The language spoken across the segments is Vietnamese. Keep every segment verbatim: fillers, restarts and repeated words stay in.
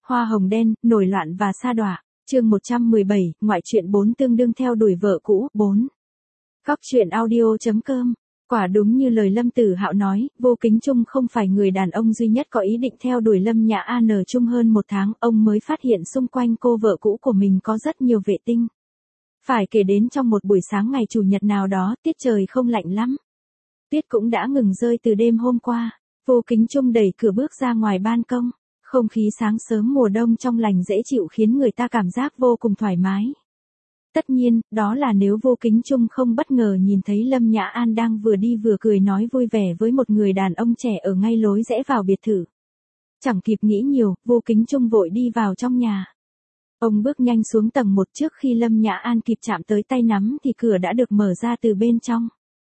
Hoa hồng đen, nổi loạn và sa đọa. Chương một trăm mười bảy, ngoại truyện bốn tương đương theo đuổi vợ cũ, bốn. Góc truyện audio chấm com. Quả đúng như lời Lâm Tử Hạo nói, Vô Kính Trung không phải người đàn ông duy nhất có ý định theo đuổi Lâm Nhã An. Ở chung hơn một tháng, ông mới phát hiện xung quanh cô vợ cũ của mình có rất nhiều vệ tinh. Phải kể đến trong một buổi sáng ngày chủ nhật nào đó, tiết trời không lạnh lắm. Tuyết cũng đã ngừng rơi từ đêm hôm qua. Vô Kính Trung đẩy cửa bước ra ngoài ban công. Không khí sáng sớm mùa đông trong lành dễ chịu khiến người ta cảm giác vô cùng thoải mái. Tất nhiên, đó là nếu Vô Kính Trung không bất ngờ nhìn thấy Lâm Nhã An đang vừa đi vừa cười nói vui vẻ với một người đàn ông trẻ ở ngay lối rẽ vào biệt thự. Chẳng kịp nghĩ nhiều, Vô Kính Trung vội đi vào trong nhà. Ông bước nhanh xuống tầng một trước khi Lâm Nhã An kịp chạm tới tay nắm thì cửa đã được mở ra từ bên trong.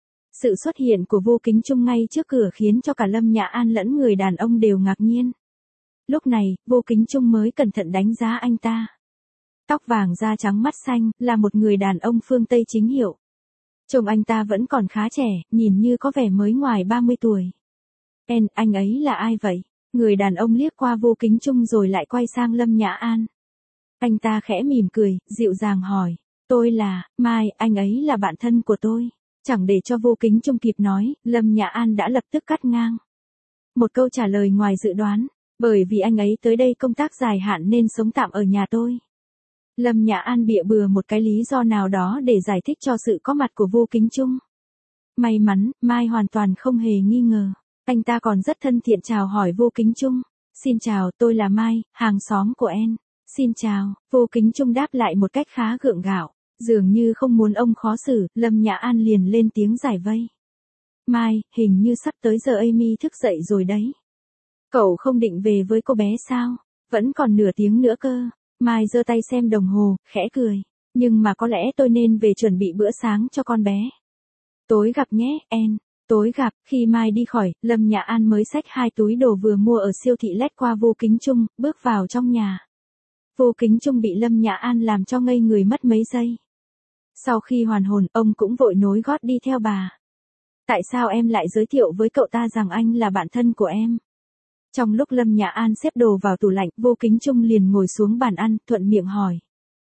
Sự xuất hiện của Vô Kính Trung ngay trước cửa khiến cho cả Lâm Nhã An lẫn người đàn ông đều ngạc nhiên. Lúc này, Vô Kính Trung mới cẩn thận đánh giá anh ta. Tóc vàng da trắng mắt xanh, là một người đàn ông phương Tây chính hiệu. Trông anh ta vẫn còn khá trẻ, nhìn như có vẻ mới ngoài ba mươi tuổi. En, anh ấy là ai vậy? Người đàn ông liếc qua Vô Kính Trung rồi lại quay sang Lâm Nhã An. Anh ta khẽ mỉm cười, dịu dàng hỏi. Tôi là, Mai, anh ấy là bạn thân của tôi. Chẳng để cho Vô Kính Trung kịp nói, Lâm Nhã An đã lập tức cắt ngang. Một câu trả lời ngoài dự đoán, bởi vì anh ấy tới đây công tác dài hạn nên sống tạm ở nhà tôi. Lâm Nhã An bịa bừa một cái lý do nào đó để giải thích cho sự có mặt của Vô Kính Trung. May mắn, Mai hoàn toàn không hề nghi ngờ. Anh ta còn rất thân thiện chào hỏi Vô Kính Trung. Xin chào, tôi là Mai, hàng xóm của En. Xin chào, Vô Kính Trung đáp lại một cách khá gượng gạo. Dường như không muốn ông khó xử, Lâm Nhã An liền lên tiếng giải vây. Mai, hình như sắp tới giờ Amy thức dậy rồi đấy. Cậu không định về với cô bé sao? Vẫn còn nửa tiếng nữa cơ. Mai giơ tay xem đồng hồ, khẽ cười. Nhưng mà có lẽ tôi nên về chuẩn bị bữa sáng cho con bé. Tối gặp nhé, En. Tối gặp, khi Mai đi khỏi, Lâm Nhã An mới xách hai túi đồ vừa mua ở siêu thị lét qua Vô Kính Trung, bước vào trong nhà. Vô Kính Trung bị Lâm Nhã An làm cho ngây người mất mấy giây. Sau khi hoàn hồn, ông cũng vội nối gót đi theo bà. Tại sao em lại giới thiệu với cậu ta rằng anh là bạn thân của em? Trong lúc Lâm Nhã An xếp đồ vào tủ lạnh, Vô Kính Trung liền ngồi xuống bàn ăn, thuận miệng hỏi.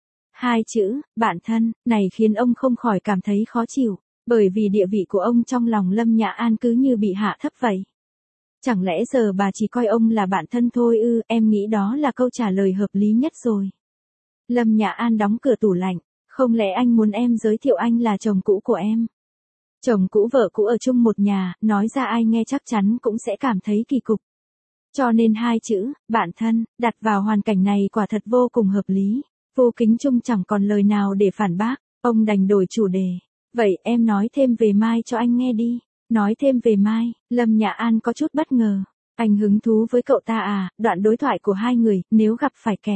Hai chữ, bạn thân, này khiến ông không khỏi cảm thấy khó chịu, bởi vì địa vị của ông trong lòng Lâm Nhã An cứ như bị hạ thấp vậy. Chẳng lẽ giờ bà chỉ coi ông là bạn thân thôi ư? Em nghĩ đó là câu trả lời hợp lý nhất rồi. Lâm Nhã An đóng cửa tủ lạnh. Không lẽ anh muốn em giới thiệu anh là chồng cũ của em? Chồng cũ vợ cũ ở chung một nhà, nói ra ai nghe chắc chắn cũng sẽ cảm thấy kỳ cục. Cho nên hai chữ, bạn thân, đặt vào hoàn cảnh này quả thật vô cùng hợp lý. Vô Kính Trung chẳng còn lời nào để phản bác, ông đành đổi chủ đề. Vậy em nói thêm về Mai cho anh nghe đi. Nói thêm về Mai, Lâm Nhã An có chút bất ngờ. Anh hứng thú với cậu ta à? Đoạn đối thoại của hai người, nếu gặp phải kẻ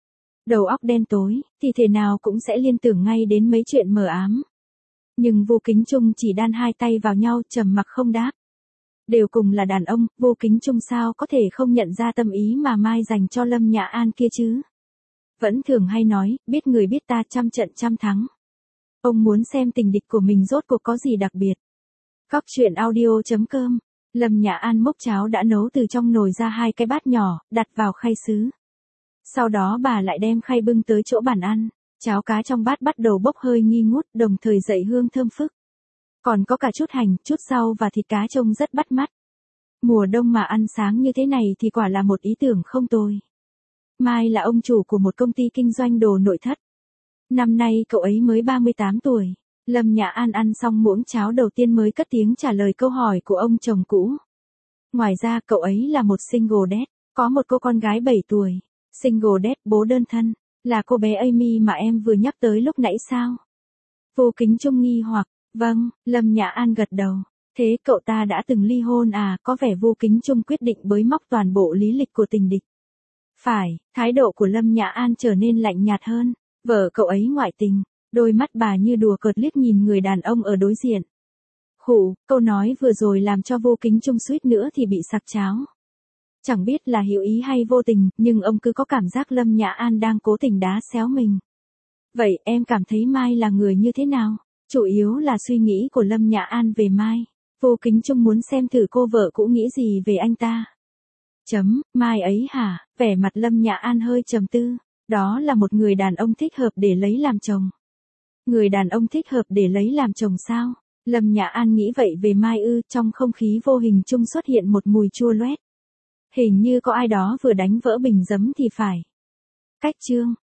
đầu óc đen tối, thì thể nào cũng sẽ liên tưởng ngay đến mấy chuyện mờ ám. Nhưng Vô Kính Trung chỉ đan hai tay vào nhau, trầm mặc không đáp. Đều cùng là đàn ông, Vô Kính Trung sao có thể không nhận ra tâm ý mà Mai dành cho Lâm Nhã An kia chứ? Vẫn thường hay nói, biết người biết ta trăm trận trăm thắng. Ông muốn xem tình địch của mình rốt cuộc có gì đặc biệt. Góc truyện audio chấm com. Lâm Nhã An múc cháo đã nấu từ trong nồi ra hai cái bát nhỏ, đặt vào khay sứ. Sau đó bà lại đem khay bưng tới chỗ bàn ăn. Cháo cá trong bát bắt đầu bốc hơi nghi ngút, đồng thời dậy hương thơm phức. Còn có cả chút hành, chút rau và thịt cá trông rất bắt mắt. Mùa đông mà ăn sáng như thế này thì quả là một ý tưởng không tồi. Mai là ông chủ của một công ty kinh doanh đồ nội thất. Năm nay cậu ấy mới ba mươi tám tuổi. Lâm Nhã An ăn xong muỗng cháo đầu tiên mới cất tiếng trả lời câu hỏi của ông chồng cũ. Ngoài ra cậu ấy là một single dad, có một cô con gái bảy tuổi. Single dad, bố đơn thân, là cô bé Amy mà em vừa nhắc tới lúc nãy sao? Vô Kính Trung nghi hoặc, vâng, Lâm Nhã An gật đầu. Thế cậu ta đã từng ly hôn à? Có vẻ Vô Kính Trung quyết định bới móc toàn bộ lý lịch của tình địch. Phải, thái độ của Lâm Nhã An trở nên lạnh nhạt hơn. Vợ cậu ấy ngoại tình. Đôi mắt bà như đùa cợt liếc nhìn người đàn ông ở đối diện. Khụ, câu nói vừa rồi làm cho Vô Kính Trung suýt nữa thì bị sặc cháo. Chẳng biết là hữu ý hay vô tình, nhưng ông cứ có cảm giác Lâm Nhã An đang cố tình đá xéo mình. Vậy em cảm thấy Mai là người như thế nào? Chủ yếu là suy nghĩ của Lâm Nhã An về Mai. Vô Kính Trung muốn xem thử cô vợ cũ nghĩ gì về anh ta. Chấm, Mai ấy hả, vẻ mặt Lâm Nhã An hơi trầm tư. Đó là một người đàn ông thích hợp để lấy làm chồng. Người đàn ông thích hợp để lấy làm chồng sao? Lâm Nhã An nghĩ vậy về Mai ư, trong không khí vô hình chung xuất hiện một mùi chua loét. Hình như có ai đó vừa đánh vỡ bình giấm thì phải. Cách chương